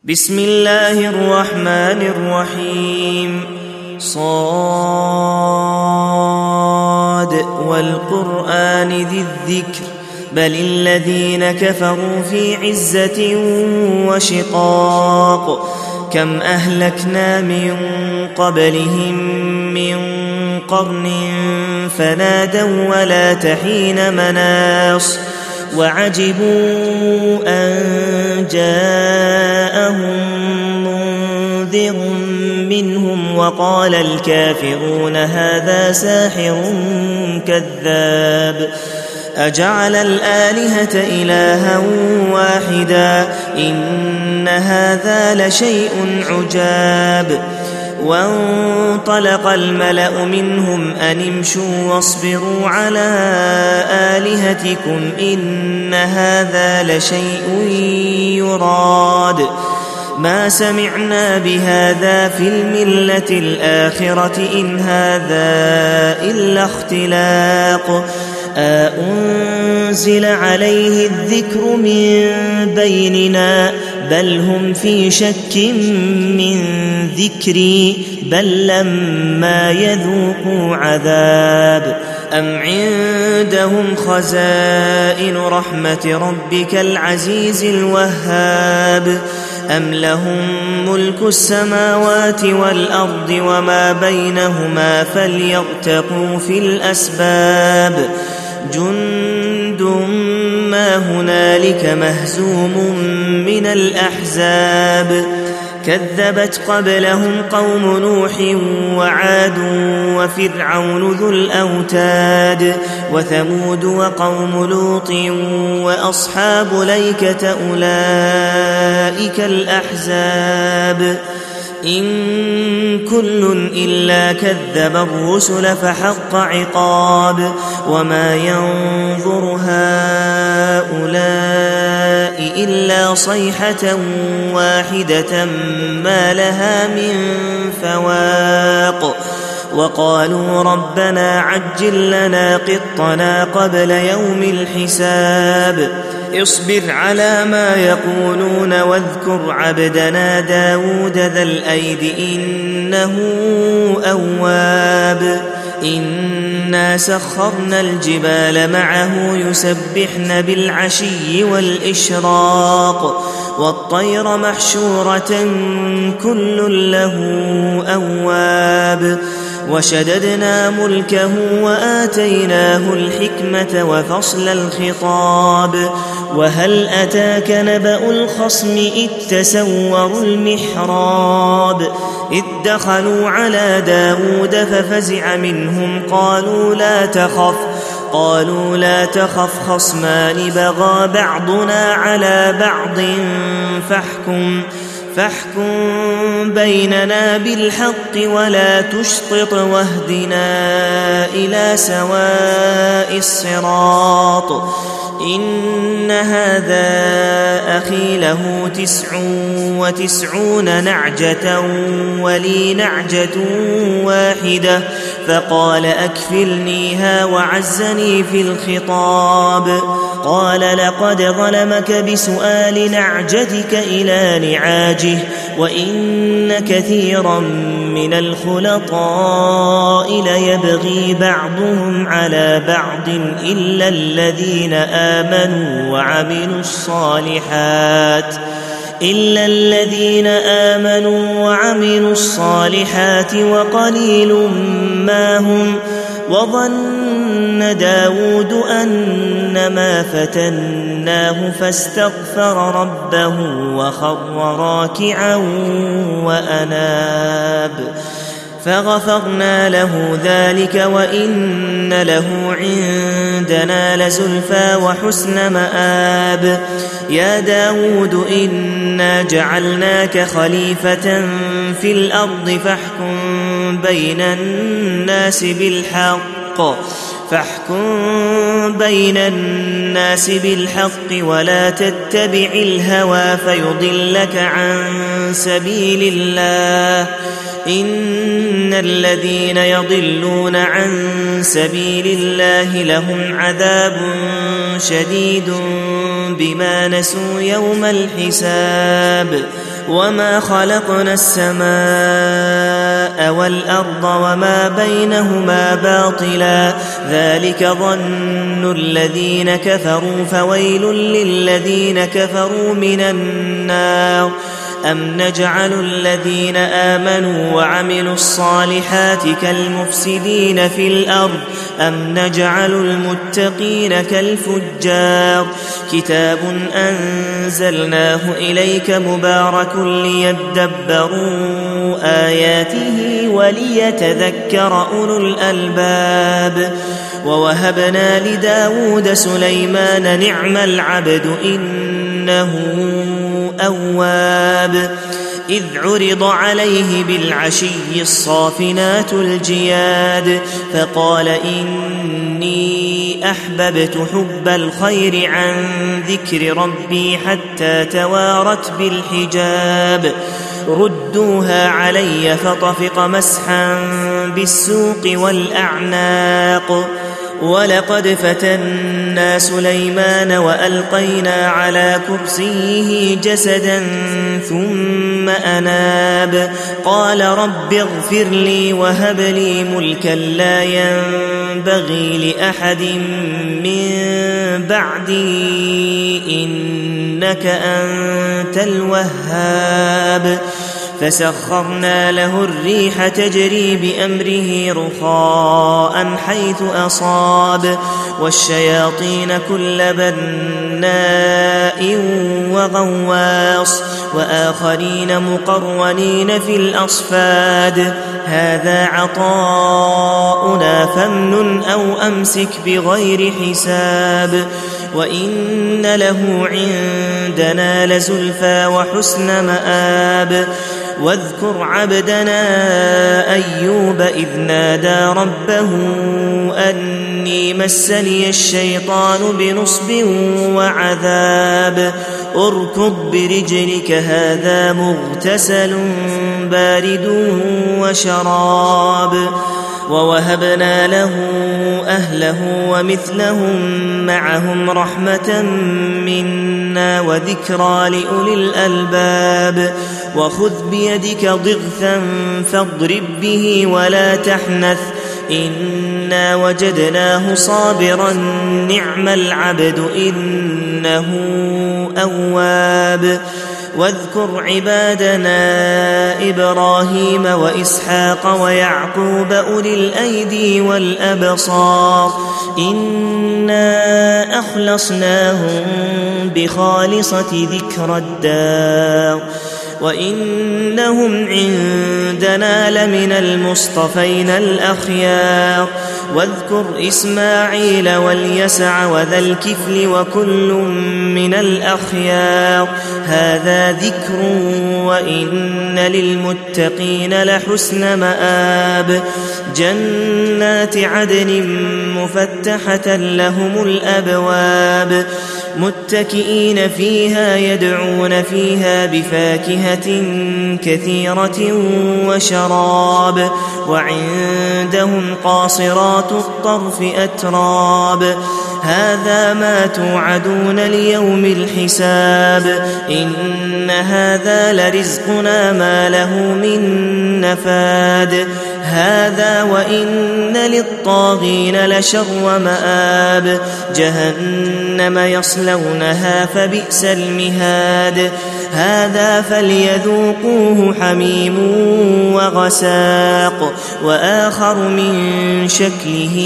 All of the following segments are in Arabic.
بسم الله الرحمن الرحيم صاد والقرآن ذي الذكر بل الذين كفروا في عزة وشقاق كم أهلكنا من قبلهم من قرن فنادوا ولا تحين مناص وعجبوا أن جاءهم منذر منهم وقال الكافرون هذا ساحر كذاب أجعل الآلهة إلها واحدا إن هذا لشيء عجاب وانطلق الملأ منهم أن امشوا واصبروا على آلهتكم إن هذا لشيء يراد ما سمعنا بهذا في الملة الآخرة إن هذا إلا اختلاق أنزل عليه الذكر من بيننا بل هم في شك من ذكري بل لما يذوقوا عذاب أم عندهم خزائن رحمة ربك العزيز الوهاب أم لهم ملك السماوات والأرض وما بينهما فليرتقوا في الأسباب جند ما هنالك مهزوم من الأحزاب كذبت قبلهم قوم نوح وعاد وفرعون ذو الأوتاد وثمود وقوم لوط وأصحاب ليكة أولئك الأحزاب إن كل إلا كذب الرسل فحق عقاب وما ينظر هؤلاء إلا صيحة واحدة ما لها من فواق وقالوا ربنا عجل لنا قطنا قبل يوم الحساب اصبر على ما يقولون واذكر عبدنا داود ذا الأيد إنه أواب إنا سخرنا الجبال معه يسبحن بالعشي والإشراق والطير محشورة كل له أواب وشددنا ملكه وآتيناه الحكمة وفصل الخطاب وهل أتاك نبأ الخصم إذ تسوروا المحراب إذ دخلوا على داود ففزع منهم قالوا لا تخف خصمان بغى بعضنا على بعض فاحكم بيننا بالحق ولا تشطط واهدنا إلى سواء الصراط إن هذا أخي له 99 نعجة ولي نعجة واحدة فقال أكفلنيها وعزني في الخطاب قال لقد ظلمك بسؤال نعجتك إلى نعاجه وإن كثيرا من الخلطاء ليبغي بعضهم على بعض إلا الذين آمنوا وعملوا الصالحات وقليل ما هم وظن داود أنما فتناه فاستغفر ربه وخر راكعا وأناب فغفرنا له ذلك وإن له عندنا لزلفى وحسن مآب يا داود إنا جعلناك خليفة في الأرض فاحكم بين الناس بالحق ولا تتبع الهوى فيضلك عن سبيل الله إن الذين يضلون عن سبيل الله لهم عذاب شديد بما نسوا يوم الحساب وما خلقنا السماء والأرض وما بينهما باطلا ذلك ظن الذين كفروا فويل للذين كفروا من النار أم نجعل الذين آمنوا وعملوا الصالحات كالمفسدين في الأرض أم نجعل المتقين كالفجار كتاب أنزلناه إليك مبارك ليدبروا آياته وليتذكر أولو الألباب ووهبنا لداود سليمان نعم العبد إنه أواب إذ عرض عليه بالعشي الصافنات الجياد فقال إني أحببت حب الخير عن ذكر ربي حتى توارت بالحجاب ردوها علي فطفق مسحا بالسوق والأعناق ولقد فتنا سليمان وألقينا على كرسيه جسدا ثم أناب قال رب اغفر لي وهب لي ملكا لا ينبغي لأحد من بعدي إنك أنت الوهاب فسخرنا له الريح تجري بأمره رخاء حيث أصاب والشياطين كل بناء وغواص وآخرين مقرنين في الأصفاد هذا عطاؤنا فامنن أو أمسك بغير حساب وإن له عندنا لزلفى وحسن مآب واذكر عبدنا أيوب إذ نادى ربه أني مسني الشيطان بنصب وعذاب اركض برجلك هذا مغتسل بارد وشراب ووهبنا له أهله ومثلهم معهم رحمة منا وذكرى لأولي الألباب وخذ بيدك ضغثا فاضرب به ولا تحنث إنا وجدناه صابرا نعم العبد إنه أواب واذكر عبادنا إبراهيم وإسحاق ويعقوب أولي الأيدي والأبصار إنا أخلصناهم بخالصة ذكر الدار وإنهم عندنا لمن المصطفين الأخيار واذكر إسماعيل واليسع وذا الكفل وكل من الأخيار هذا ذكر وإن للمتقين لحسن مآب جنات عدن مفتحة لهم الأبواب متكئين فيها يدعون فيها بفاكهة كثيرة وشراب وعندهم قاصرات الطرف أتراب هذا ما توعدون ليوم الحساب إن هذا لرزقنا ما له من نفاد هذا وإن للطاغين لشر مآب جهنم يصلونها فبئس المهاد هذا فليذوقوه حميم وغساق وآخر من شكله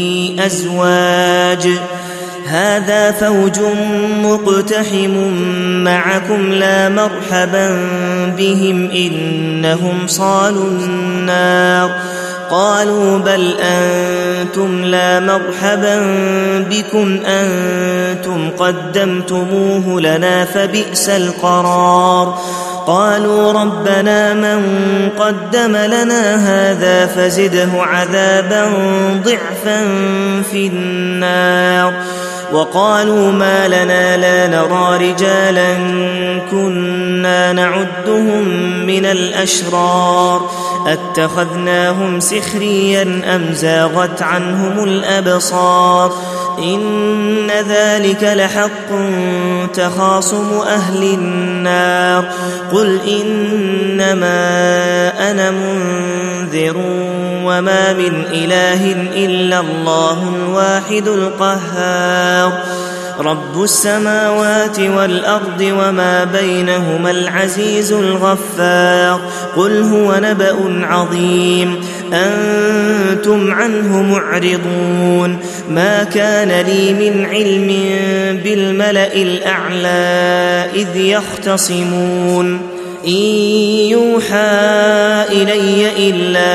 أزواج هذا فوج مقتحم معكم لا مرحبا بهم إنهم صالوا النار قالوا بل أنتم لا مرحبا بكم أنتم قدمتموه لنا فبئس القرار قالوا ربنا من قدم لنا هذا فزده عذابا ضعفا في النار وقالوا ما لنا لا نرى رجالا كنا نعدهم من الأشرار أتخذناهم سخريا أم زاغت عنهم الأبصار إن ذلك لحق تخاصم أهل النار قل إنما أنا منذر وما من إله إلا الله الواحد القهار رب السماوات والأرض وما بينهما العزيز الغفار قل هو نبأ عظيم أنتم عنه معرضون ما كان لي من علم بالملأ الأعلى إذ يختصمون إن يوحى إلي إلا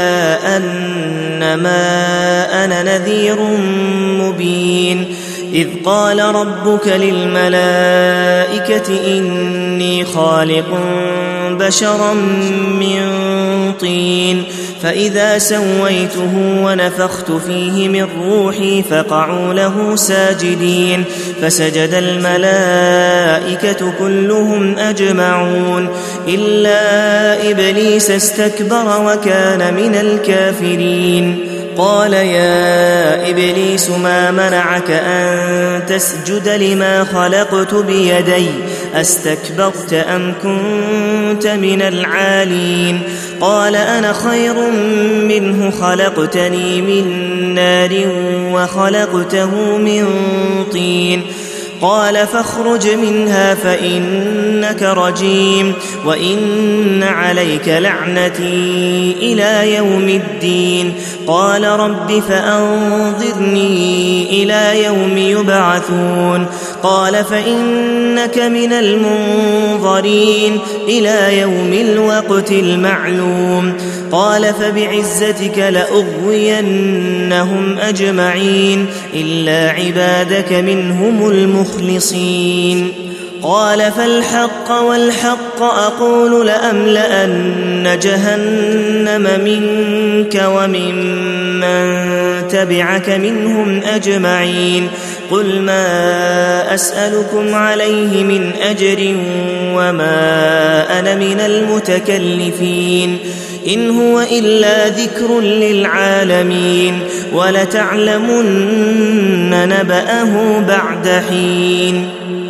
أنما أنا نذير مبين إذ قال ربك للملائكة إني خالق بشرا من طين فإذا سويته ونفخت فيه من روحي فقعوا له ساجدين فسجد الملائكة كلهم أجمعون إلا إبليس استكبر وكان من الكافرين قال يا إبليس ما منعك أن تسجد لما خلقت بيدي أستكبرت أم كنت من العالين قال أنا خير منه خلقتني من نار وخلقته من طين قال فاخرج منها فإنك رجيم وإن عليك لعنتي إلى يوم الدين قال رب فأنظرني إلى يوم يبعثون قال فإنك من المنظرين إلى يوم الوقت المعلوم قال فبعزتك لأغوينهم أجمعين إلا عبادك منهم المخلصين قال فالحق والحق أقول لأملأن جهنم منك وممن تبعك منهم أجمعين قل ما أسألكم عليه من أجر وما أنا من المتكلفين إن هو إلا ذكر للعالمين ولتعلمن نبأه بعد حين